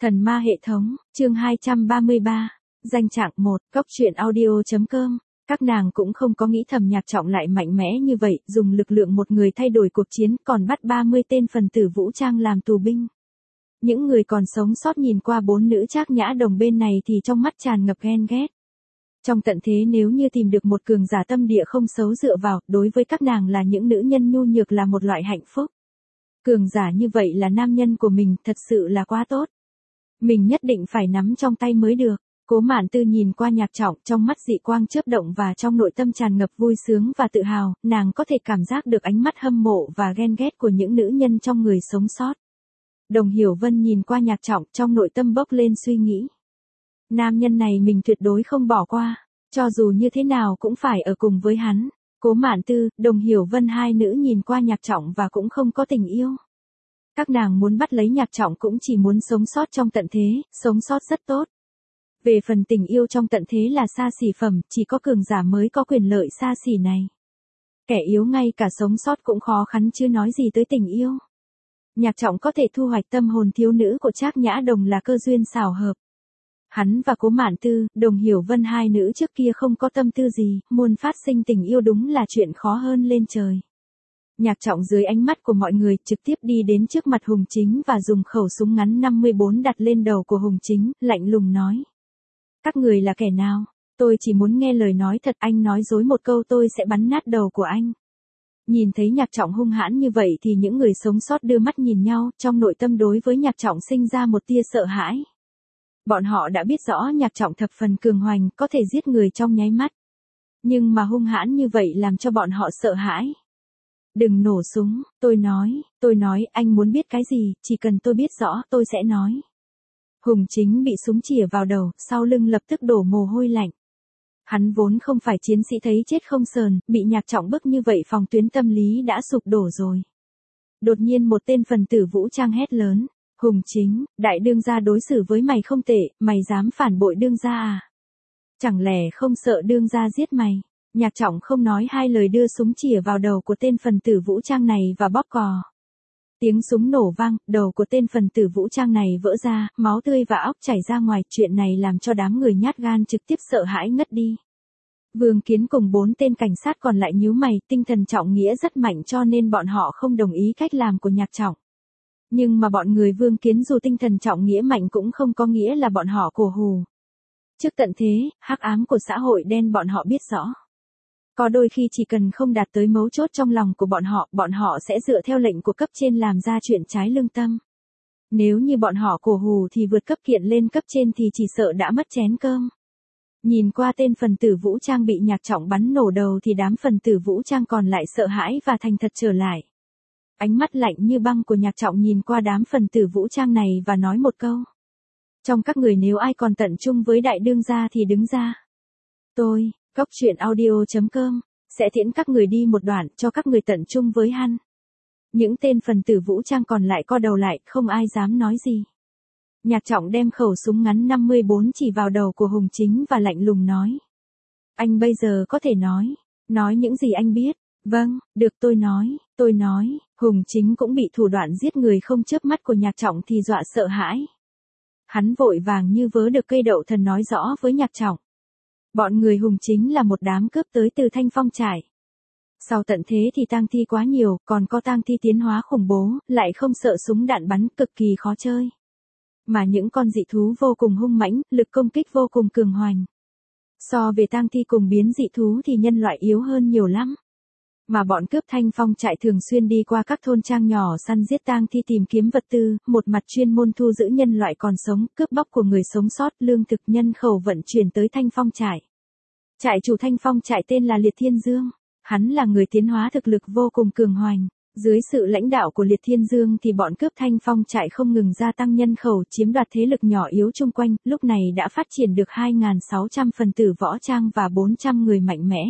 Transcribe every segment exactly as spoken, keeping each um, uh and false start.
Thần ma hệ thống, chương hai trăm ba mươi ba, danh trạng một, cốc truyện audio.com. Các nàng cũng không có nghĩ thầm Nhạc Trọng lại mạnh mẽ như vậy, dùng lực lượng một người thay đổi cuộc chiến, còn bắt ba mươi tên phần tử vũ trang làm tù binh. Những người còn sống sót nhìn qua bốn nữ Trác Nhã Đồng bên này thì trong mắt tràn ngập ghen ghét. Trong tận thế nếu như tìm được một cường giả tâm địa không xấu dựa vào, đối với các nàng là những nữ nhân nhu nhược là một loại hạnh phúc. Cường giả như vậy là nam nhân của mình, thật sự là quá tốt. Mình nhất định phải nắm trong tay mới được. Cố Mạn Tư nhìn qua Nhạc Trọng, trong mắt dị quang chớp động và trong nội tâm tràn ngập vui sướng và tự hào, nàng có thể cảm giác được ánh mắt hâm mộ và ghen ghét của những nữ nhân trong người sống sót. Đồng Hiểu Vân nhìn qua Nhạc Trọng, trong nội tâm bốc lên suy nghĩ. Nam nhân này mình tuyệt đối không bỏ qua, cho dù như thế nào cũng phải ở cùng với hắn. Cố Mạn Tư, Đồng Hiểu Vân hai nữ nhìn qua Nhạc Trọng và cũng không có tình yêu. Các nàng muốn bắt lấy Nhạc Trọng cũng chỉ muốn sống sót trong tận thế, sống sót rất tốt. Về phần tình yêu trong tận thế là xa xỉ phẩm, chỉ có cường giả mới có quyền lợi xa xỉ này. Kẻ yếu ngay cả sống sót cũng khó khăn chứ nói gì tới tình yêu. Nhạc Trọng có thể thu hoạch tâm hồn thiếu nữ của Trác Nhã Đồng là cơ duyên xảo hợp. Hắn và Cố Mạn Tư, Đồng Hiểu Vân hai nữ trước kia không có tâm tư gì, muốn phát sinh tình yêu đúng là chuyện khó hơn lên trời. Nhạc Trọng dưới ánh mắt của mọi người trực tiếp đi đến trước mặt Hùng Chính và dùng khẩu súng ngắn năm mươi bốn đặt lên đầu của Hùng Chính, lạnh lùng nói. Các người là kẻ nào? Tôi chỉ muốn nghe lời nói thật, anh nói dối một câu tôi sẽ bắn nát đầu của anh. Nhìn thấy Nhạc Trọng hung hãn như vậy thì những người sống sót đưa mắt nhìn nhau, trong nội tâm đối với Nhạc Trọng sinh ra một tia sợ hãi. Bọn họ đã biết rõ Nhạc Trọng thập phần cường hoành, có thể giết người trong nháy mắt. Nhưng mà hung hãn như vậy làm cho bọn họ sợ hãi. Đừng nổ súng, tôi nói, tôi nói, anh muốn biết cái gì, chỉ cần tôi biết rõ, tôi sẽ nói. Hùng Chính bị súng chĩa vào đầu, sau lưng lập tức đổ mồ hôi lạnh. Hắn vốn không phải chiến sĩ thấy chết không sờn, bị Nhạc Trọng bức như vậy phòng tuyến tâm lý đã sụp đổ rồi. Đột nhiên một tên phần tử vũ trang hét lớn. Hùng Chính, đại đương gia đối xử với mày không tệ, mày dám phản bội đương gia à? Chẳng lẽ không sợ đương gia giết mày? Nhạc Trọng không nói hai lời đưa súng chĩa vào đầu của tên phần tử vũ trang này và bóp cò. Tiếng súng nổ vang, đầu của tên phần tử vũ trang này vỡ ra, máu tươi và óc chảy ra ngoài, chuyện này làm cho đám người nhát gan trực tiếp sợ hãi ngất đi. Vương Kiến cùng bốn tên cảnh sát còn lại nhíu mày, tinh thần Trọng Nghĩa rất mạnh cho nên bọn họ không đồng ý cách làm của Nhạc Trọng. Nhưng mà bọn người Vương Kiến dù tinh thần Trọng Nghĩa mạnh cũng không có nghĩa là bọn họ cổ hù. Trước tận thế, hắc ám của xã hội đen bọn họ biết rõ. Có đôi khi chỉ cần không đạt tới mấu chốt trong lòng của bọn họ, bọn họ sẽ dựa theo lệnh của cấp trên làm ra chuyện trái lương tâm. Nếu như bọn họ cổ hù thì vượt cấp kiện lên cấp trên thì chỉ sợ đã mất chén cơm. Nhìn qua tên phần tử vũ trang bị Nhạc Trọng bắn nổ đầu thì đám phần tử vũ trang còn lại sợ hãi và thành thật trở lại. Ánh mắt lạnh như băng của Nhạc Trọng nhìn qua đám phần tử vũ trang này và nói một câu. Trong các người nếu ai còn tận chung với đại đương gia thì đứng ra. Tôi, cốc truyện audio.com, sẽ tiễn các người đi một đoạn cho các người tận chung với hắn. Những tên phần tử vũ trang còn lại co đầu lại, không ai dám nói gì. Nhạc Trọng đem khẩu súng ngắn năm mươi bốn chỉ vào đầu của Hùng Chính và lạnh lùng nói. Anh bây giờ có thể nói, nói những gì anh biết. Vâng, được tôi nói, tôi nói, Hùng Chính cũng bị thủ đoạn giết người không chớp mắt của Nhạc Trọng thì dọa sợ hãi. Hắn vội vàng như vớ được cây đậu thần nói rõ với Nhạc Trọng. Bọn người Hùng Chính là một đám cướp tới từ Thanh Phong trại. Sau tận thế thì tang thi quá nhiều, còn có tang thi tiến hóa khủng bố, lại không sợ súng đạn bắn, cực kỳ khó chơi. Mà những con dị thú vô cùng hung mãnh, lực công kích vô cùng cường hoành. So về tang thi cùng biến dị thú thì nhân loại yếu hơn nhiều lắm. Mà bọn cướp Thanh Phong trại thường xuyên đi qua các thôn trang nhỏ săn giết tang thi tìm kiếm vật tư, một mặt chuyên môn thu giữ nhân loại còn sống, cướp bóc của người sống sót, lương thực nhân khẩu vận chuyển tới Thanh Phong trại. Trại chủ Thanh Phong trại tên là Liệt Thiên Dương, hắn là người tiến hóa thực lực vô cùng cường hoành. Dưới sự lãnh đạo của Liệt Thiên Dương thì bọn cướp Thanh Phong trại không ngừng gia tăng nhân khẩu, chiếm đoạt thế lực nhỏ yếu chung quanh, lúc này đã phát triển được hai nghìn sáu trăm phần tử võ trang và bốn trăm người mạnh mẽ.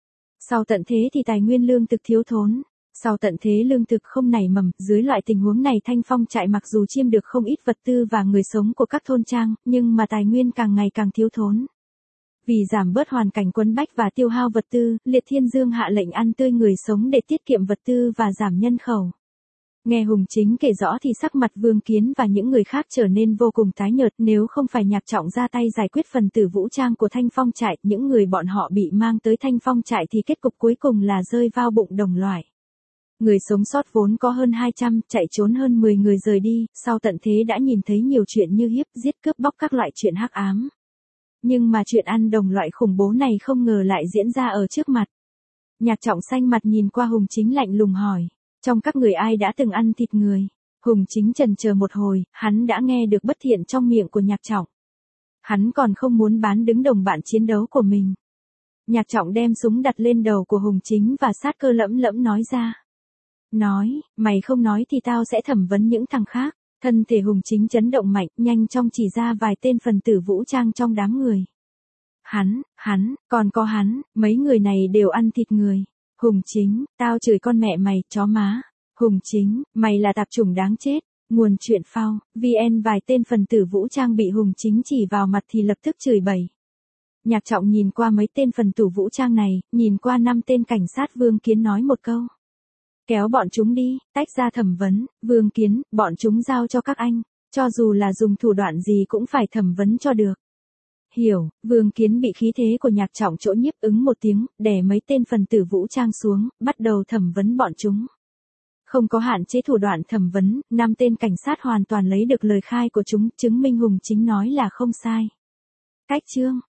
Sau tận thế thì tài nguyên lương thực thiếu thốn. Sau tận thế lương thực không nảy mầm, dưới loại tình huống này Thanh Phong trại mặc dù chiêm được không ít vật tư và người sống của các thôn trang, nhưng mà tài nguyên càng ngày càng thiếu thốn. Vì giảm bớt hoàn cảnh quấn bách và tiêu hao vật tư, Liệt Thiên Dương hạ lệnh ăn tươi người sống để tiết kiệm vật tư và giảm nhân khẩu. Nghe Hùng Chính kể rõ thì sắc mặt Vương Kiến và những người khác trở nên vô cùng tái nhợt, nếu không phải Nhạc Trọng ra tay giải quyết phần tử vũ trang của Thanh Phong trại, những người bọn họ bị mang tới Thanh Phong trại thì kết cục cuối cùng là rơi vào bụng đồng loại. Người sống sót vốn có hơn hai trăm, chạy trốn hơn mười người rời đi, sau tận thế đã nhìn thấy nhiều chuyện như hiếp, giết cướp bóc các loại chuyện hắc ám. Nhưng mà chuyện ăn đồng loại khủng bố này không ngờ lại diễn ra ở trước mặt. Nhạc Trọng xanh mặt nhìn qua Hùng Chính lạnh lùng hỏi. Trong các người ai đã từng ăn thịt người? Hùng Chính chần chờ một hồi, hắn đã nghe được bất thiện trong miệng của Nhạc Trọng. Hắn còn không muốn bán đứng đồng bạn chiến đấu của mình. Nhạc Trọng đem súng đặt lên đầu của Hùng Chính và sát cơ lẫm lẫm nói ra. Nói, mày không nói thì tao sẽ thẩm vấn những thằng khác. Thân thể Hùng Chính chấn động mạnh, nhanh chóng chỉ ra vài tên phần tử vũ trang trong đám người. Hắn, hắn, còn có hắn, mấy người này đều ăn thịt người. Hùng Chính, tao chửi con mẹ mày, chó má. Hùng Chính, mày là tạp chủng đáng chết. Nguồn chuyện phao, vê en vài tên phần tử vũ trang bị Hùng Chính chỉ vào mặt thì lập tức chửi bậy. Nhạc Trọng nhìn qua mấy tên phần tử vũ trang này, nhìn qua năm tên cảnh sát Vương Kiến nói một câu. Kéo bọn chúng đi, tách ra thẩm vấn, Vương Kiến, bọn chúng giao cho các anh, cho dù là dùng thủ đoạn gì cũng phải thẩm vấn cho được. Hiểu, Vương Kiến bị khí thế của Nhạc Trọng chỗ nhiếp ứng một tiếng, đè mấy tên phần tử vũ trang xuống, bắt đầu thẩm vấn bọn chúng. Không có hạn chế thủ đoạn thẩm vấn, năm tên cảnh sát hoàn toàn lấy được lời khai của chúng, chứng minh Hùng Chính nói là không sai. Cách chương